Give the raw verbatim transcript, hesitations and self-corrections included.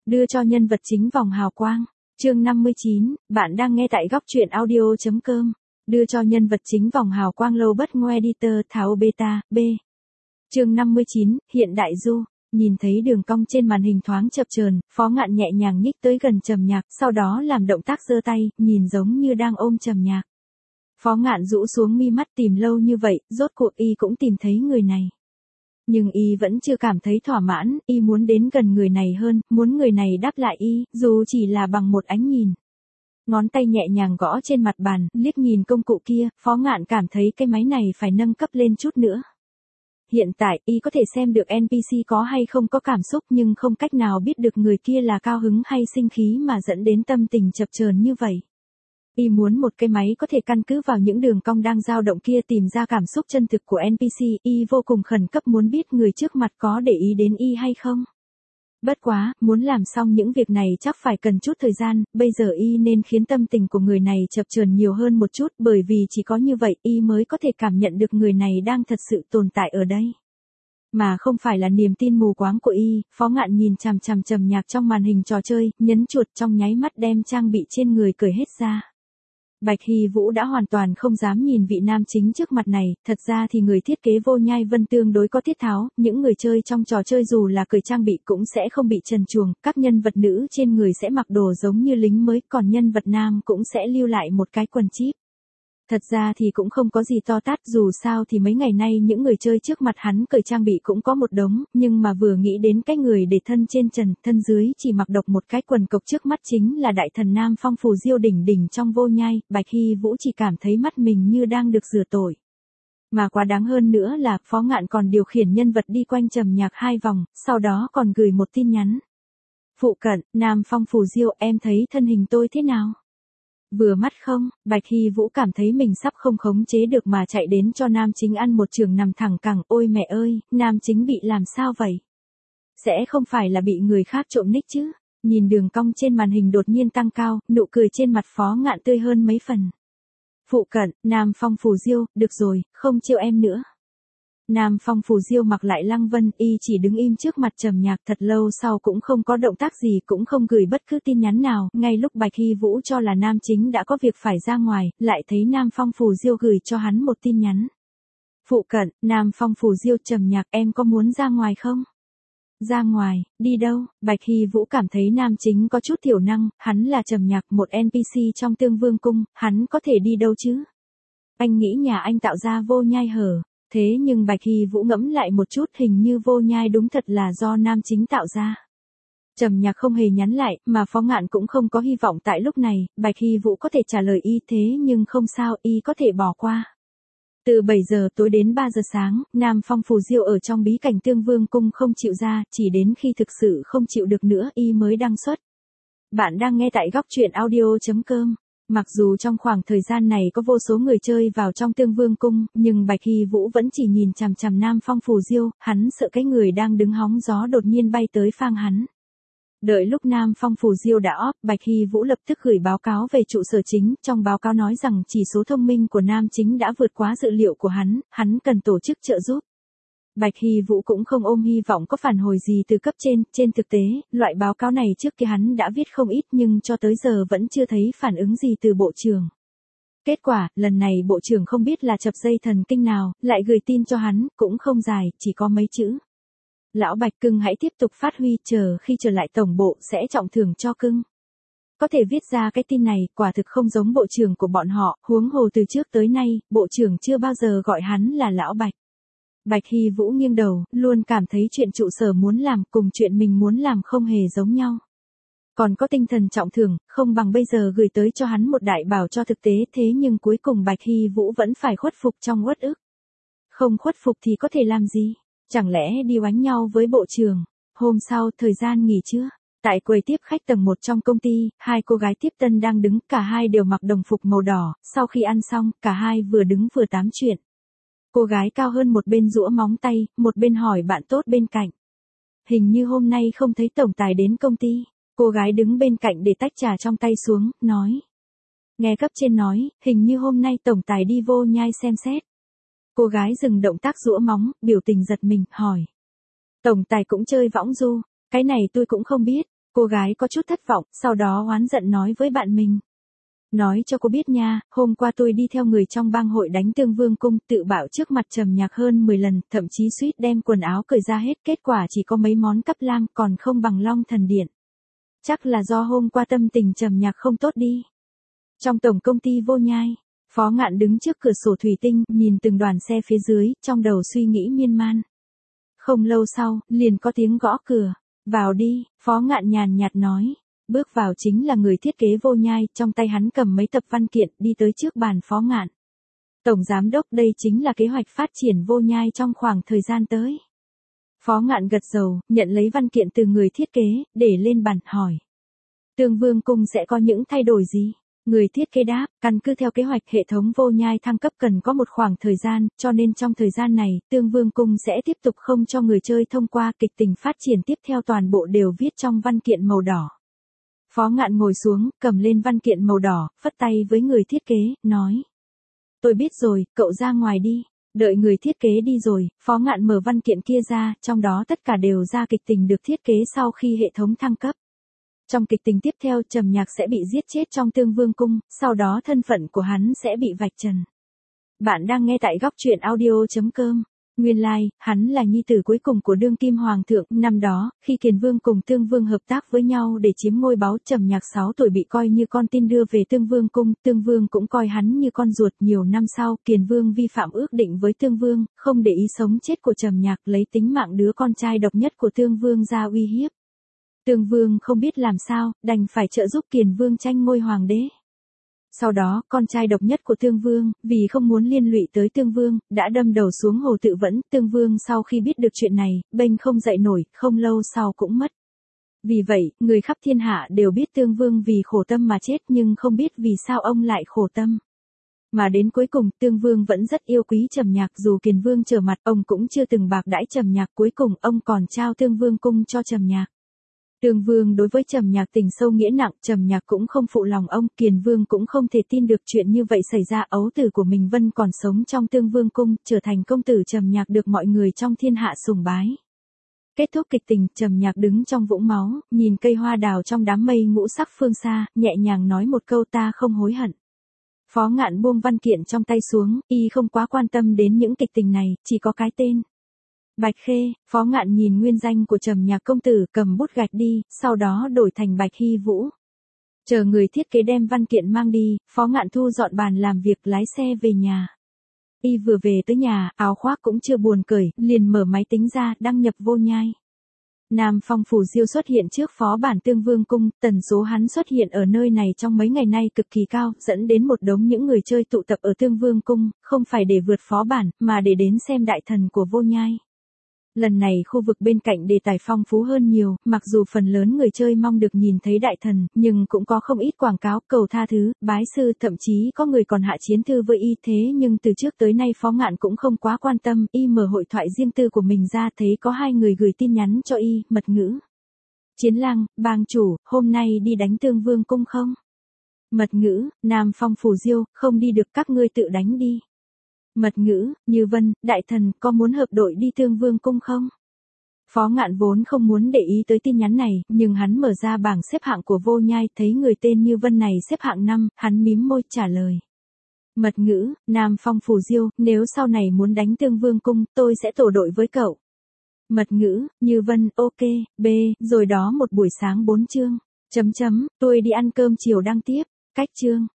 Đưa cho nhân vật chính vòng hào quang. Chương năm mươi chín, bạn đang nghe tại góc truyện audio chấm com. Đưa cho nhân vật chính vòng hào quang lâu bất ngoe editor tháo beta, B. Chương năm mươi chín, hiện đại du. Nhìn thấy đường cong trên màn hình thoáng chập chờn, Phó Ngạn nhẹ nhàng nhích tới gần Trầm Nhạc, sau đó làm động tác giơ tay, nhìn giống như đang ôm Trầm Nhạc. Phó Ngạn rũ xuống mi mắt, tìm lâu như vậy, rốt cuộc y cũng tìm thấy người này. Nhưng y vẫn chưa cảm thấy thỏa mãn, y muốn đến gần người này hơn, muốn người này đáp lại y, dù chỉ là bằng một ánh nhìn. Ngón tay nhẹ nhàng gõ trên mặt bàn, liếc nhìn công cụ kia, Phó Ngạn cảm thấy cái máy này phải nâng cấp lên chút nữa. Hiện tại, y có thể xem được en pê xê có hay không có cảm xúc nhưng không cách nào biết được người kia là cao hứng hay sinh khí mà dẫn đến tâm tình chập chờn như vậy. Y muốn một cái máy có thể căn cứ vào những đường cong đang dao động kia tìm ra cảm xúc chân thực của en pê xê, y vô cùng khẩn cấp muốn biết người trước mặt có để ý đến y hay không. Bất quá, muốn làm xong những việc này chắc phải cần chút thời gian, bây giờ y nên khiến tâm tình của người này chập chờn nhiều hơn một chút bởi vì chỉ có như vậy y mới có thể cảm nhận được người này đang thật sự tồn tại ở đây. Mà không phải là niềm tin mù quáng của y, Phó Ngạn nhìn chằm chằm Trầm Nhạc trong màn hình trò chơi, nhấn chuột trong nháy mắt đem trang bị trên người cởi hết ra. Bạch Hy Vũ đã hoàn toàn không dám nhìn vị nam chính trước mặt này, thật ra thì người thiết kế Vô Nhai Vân tương đối có tiết tháo, những người chơi trong trò chơi dù là cởi trang bị cũng sẽ không bị trần truồng, các nhân vật nữ trên người sẽ mặc đồ giống như lính mới, còn nhân vật nam cũng sẽ lưu lại một cái quần chíp. Thật ra thì cũng không có gì to tát, dù sao thì mấy ngày nay những người chơi trước mặt hắn cởi trang bị cũng có một đống, nhưng mà vừa nghĩ đến cái người để thân trên trần, thân dưới chỉ mặc độc một cái quần cộc trước mắt chính là đại thần nam phong phù diêu đỉnh đỉnh trong Vô Nhai, Bạch Hy Vũ chỉ cảm thấy mắt mình như đang được rửa tội. Mà quá đáng hơn nữa là, Phó Ngạn còn điều khiển nhân vật đi quanh Trầm Nhạc hai vòng, sau đó còn gửi một tin nhắn. Phụ cận, nam phong phù diêu, em thấy thân hình tôi thế nào? Vừa mắt không? Bạch Hy Vũ cảm thấy mình sắp không khống chế được mà chạy đến cho nam chính ăn một trường nằm thẳng cẳng, ôi mẹ ơi, nam chính bị làm sao vậy? Sẽ không phải là bị người khác trộm nick chứ? Nhìn đường cong trên màn hình đột nhiên tăng cao, nụ cười trên mặt Phó Ngạn tươi hơn mấy phần. Phụ cận, nam phong phù diêu, được rồi, không trêu em nữa. Nam phong phù diêu mặc lại Lăng Vân, y chỉ đứng im trước mặt Trầm Nhạc thật lâu sau cũng không có động tác gì, cũng không gửi bất cứ tin nhắn nào, ngay lúc Bạch Hy Vũ cho là nam chính đã có việc phải ra ngoài, lại thấy Nam phong phù diêu gửi cho hắn một tin nhắn. Phụ cận, Nam phong phù diêu, Trầm Nhạc, em có muốn ra ngoài không? Ra ngoài, đi đâu? Bạch Hy Vũ cảm thấy nam chính có chút thiểu năng, hắn là Trầm Nhạc, một en pê xê trong Tương Vương cung, hắn có thể đi đâu chứ? Anh nghĩ nhà anh tạo ra Vô Nhai hở. Thế nhưng Bạch Hy Vũ ngẫm lại một chút, hình như Vô Nhai đúng thật là do nam chính tạo ra. Trầm Nhạc không hề nhắn lại, mà Phó Ngạn cũng không có hy vọng tại lúc này, Bạch Hy Vũ có thể trả lời y thế nhưng không sao, y có thể bỏ qua. Từ bảy giờ tối đến ba giờ sáng, Nam phong phù diêu ở trong bí cảnh Tương Vương cung không chịu ra, chỉ đến khi thực sự không chịu được nữa y mới đăng xuất. Bạn đang nghe tại góc truyện audio chấm com. Mặc dù trong khoảng thời gian này có vô số người chơi vào trong Tương Vương cung, nhưng Bạch Hy Vũ vẫn chỉ nhìn chằm chằm Nam phong phù diêu, hắn sợ cái người đang đứng hóng gió đột nhiên bay tới phang hắn. Đợi lúc Nam phong phù diêu đã off, Bạch Hy Vũ lập tức gửi báo cáo về trụ sở chính, trong báo cáo nói rằng chỉ số thông minh của nam chính đã vượt quá dự liệu của hắn, hắn cần tổ chức trợ giúp. Bạch Hy Vũ cũng không ôm hy vọng có phản hồi gì từ cấp trên, trên thực tế, loại báo cáo này trước kia hắn đã viết không ít nhưng cho tới giờ vẫn chưa thấy phản ứng gì từ bộ trưởng. Kết quả, lần này bộ trưởng không biết là chập dây thần kinh nào, lại gửi tin cho hắn, cũng không dài, chỉ có mấy chữ. Lão Bạch cưng hãy tiếp tục phát huy, chờ khi trở lại tổng bộ sẽ trọng thưởng cho cưng. Có thể viết ra cái tin này, quả thực không giống bộ trưởng của bọn họ, huống hồ từ trước tới nay, bộ trưởng chưa bao giờ gọi hắn là Lão Bạch. Bạch Hy Vũ nghiêng đầu, luôn cảm thấy chuyện trụ sở muốn làm cùng chuyện mình muốn làm không hề giống nhau. Còn có tinh thần trọng thưởng, không bằng bây giờ gửi tới cho hắn một đại bảo cho thực tế, thế nhưng cuối cùng Bạch Hy Vũ vẫn phải khuất phục trong uất ức. Không khuất phục thì có thể làm gì? Chẳng lẽ đi oánh nhau với bộ trưởng? Hôm sau, thời gian nghỉ trưa. Tại quầy tiếp khách tầng một trong công ty, hai cô gái tiếp tân đang đứng, cả hai đều mặc đồng phục màu đỏ, sau khi ăn xong, cả hai vừa đứng vừa tám chuyện. Cô gái cao hơn một bên giũa móng tay, một bên hỏi bạn tốt bên cạnh. Hình như hôm nay không thấy tổng tài đến công ty. Cô gái đứng bên cạnh để tách trà trong tay xuống, nói. Nghe cấp trên nói, hình như hôm nay tổng tài đi Vô Nhai xem xét. Cô gái dừng động tác giũa móng, biểu tình giật mình, hỏi. Tổng tài cũng chơi võng du, cái này tôi cũng không biết. Cô gái có chút thất vọng, sau đó oán giận nói với bạn mình. Nói cho cô biết nha, hôm qua tôi đi theo người trong bang hội đánh Tương Vương cung, tự bạo trước mặt Trầm Nhạc hơn mười lần, thậm chí suýt đem quần áo cởi ra hết, kết quả chỉ có mấy món cắp lam, còn không bằng Long Thần Điện. Chắc là do hôm qua tâm tình Trầm Nhạc không tốt đi. Trong tổng công ty Vô Nhai, Phó Ngạn đứng trước cửa sổ thủy tinh, nhìn từng đoàn xe phía dưới, trong đầu suy nghĩ miên man. Không lâu sau, liền có tiếng gõ cửa. Vào đi, Phó Ngạn nhàn nhạt nói. Bước vào chính là người thiết kế Vô Nhai, trong tay hắn cầm mấy tập văn kiện, đi tới trước bàn Phó Ngạn. Tổng giám đốc, đây chính là kế hoạch phát triển Vô Nhai trong khoảng thời gian tới. Phó Ngạn gật đầu, nhận lấy văn kiện từ người thiết kế, để lên bàn, hỏi. Tương Vương cung sẽ có những thay đổi gì? Người thiết kế đáp, căn cứ theo kế hoạch hệ thống Vô Nhai thăng cấp cần có một khoảng thời gian, cho nên trong thời gian này, Tương Vương cung sẽ tiếp tục không cho người chơi thông qua, kịch tình phát triển tiếp theo toàn bộ đều viết trong văn kiện màu đỏ. Phó Ngạn ngồi xuống, cầm lên văn kiện màu đỏ, phất tay với người thiết kế, nói. Tôi biết rồi, cậu ra ngoài đi. Đợi người thiết kế đi rồi, Phó Ngạn mở văn kiện kia ra, trong đó tất cả đều ra kịch tình được thiết kế sau khi hệ thống thăng cấp. Trong kịch tình tiếp theo, Trầm Nhạc sẽ bị giết chết trong Tương Vương cung, sau đó thân phận của hắn sẽ bị vạch trần. Bạn đang nghe tại góc truyện audio chấm com. Nguyên lai, like, hắn là nhi tử cuối cùng của đương kim hoàng thượng, năm đó, khi Kiền Vương cùng Tương Vương hợp tác với nhau để chiếm ngôi báu, Trầm Nhạc sáu tuổi bị coi như con tin đưa về Tương Vương cung, Tương Vương cũng coi hắn như con ruột. Nhiều năm sau, Kiền Vương vi phạm ước định với Tương Vương, không để ý sống chết của Trầm Nhạc, lấy tính mạng đứa con trai độc nhất của Tương Vương ra uy hiếp. Tương Vương không biết làm sao, đành phải trợ giúp Kiền Vương tranh ngôi hoàng đế. Sau đó, con trai độc nhất của Tương Vương, vì không muốn liên lụy tới Tương Vương, đã đâm đầu xuống hồ tự vẫn. Tương Vương sau khi biết được chuyện này, bênh không dậy nổi, không lâu sau cũng mất. Vì vậy, người khắp thiên hạ đều biết Tương Vương vì khổ tâm mà chết, nhưng không biết vì sao ông lại khổ tâm. Mà đến cuối cùng, Tương Vương vẫn rất yêu quý Trầm Nhạc, dù Kiền Vương trở mặt, ông cũng chưa từng bạc đãi Trầm Nhạc, cuối cùng ông còn trao Tương Vương cung cho Trầm Nhạc. Tương Vương đối với Trầm Nhạc tình sâu nghĩa nặng, Trầm Nhạc cũng không phụ lòng ông, Kiền Vương cũng không thể tin được chuyện như vậy xảy ra. Ấu tử của mình Vân còn sống trong Tương Vương cung, trở thành công tử Trầm Nhạc được mọi người trong thiên hạ sùng bái. Kết thúc kịch tình, Trầm Nhạc đứng trong vũng máu, nhìn cây hoa đào trong đám mây ngũ sắc phương xa, nhẹ nhàng nói một câu, ta không hối hận. Phó Ngạn buông văn kiện trong tay xuống, y không quá quan tâm đến những kịch tình này, chỉ có cái tên. Bạch Khê. Phó Ngạn nhìn nguyên danh của Trầm Nhạc công tử, cầm bút gạch đi, sau đó đổi thành Bạch Hy Vũ. Chờ người thiết kế đem văn kiện mang đi, Phó Ngạn thu dọn bàn làm việc, lái xe về nhà. Y vừa về tới nhà, áo khoác cũng chưa buồn cởi, liền mở máy tính ra, đăng nhập Vô Nhai. Nam Phong Phủ Diêu xuất hiện trước phó bản Tương Vương cung, tần số hắn xuất hiện ở nơi này trong mấy ngày nay cực kỳ cao, dẫn đến một đống những người chơi tụ tập ở Tương Vương cung, không phải để vượt phó bản, mà để đến xem đại thần của Vô Nhai. Lần này khu vực bên cạnh đề tài phong phú hơn nhiều, mặc dù phần lớn người chơi mong được nhìn thấy đại thần, nhưng cũng có không ít quảng cáo, cầu tha thứ, bái sư, thậm chí có người còn hạ chiến thư với y. Thế nhưng từ trước tới nay Phó Ngạn cũng không quá quan tâm, y mở hội thoại riêng tư của mình ra, thấy có hai người gửi tin nhắn cho y, mật ngữ. Chiến Lang, bang chủ, hôm nay đi đánh Tương Vương cung không? Mật ngữ, Nam Phong Phủ Diêu, không đi được, các ngươi tự đánh đi. Mật ngữ, Như Vân, đại thần, có muốn hợp đội đi Tương Vương cung không? Phó Ngạn vốn không muốn để ý tới tin nhắn này, nhưng hắn mở ra bảng xếp hạng của Vô Nhai, thấy người tên Như Vân này xếp hạng năm, hắn mím môi trả lời. Mật ngữ, Nam Phong Phủ Diêu, nếu sau này muốn đánh Tương Vương cung, tôi sẽ tổ đội với cậu. Mật ngữ, Như Vân, ok, B, rồi đó một buổi sáng bốn chương. Chấm chấm, tôi đi ăn cơm chiều đăng tiếp, cách chương.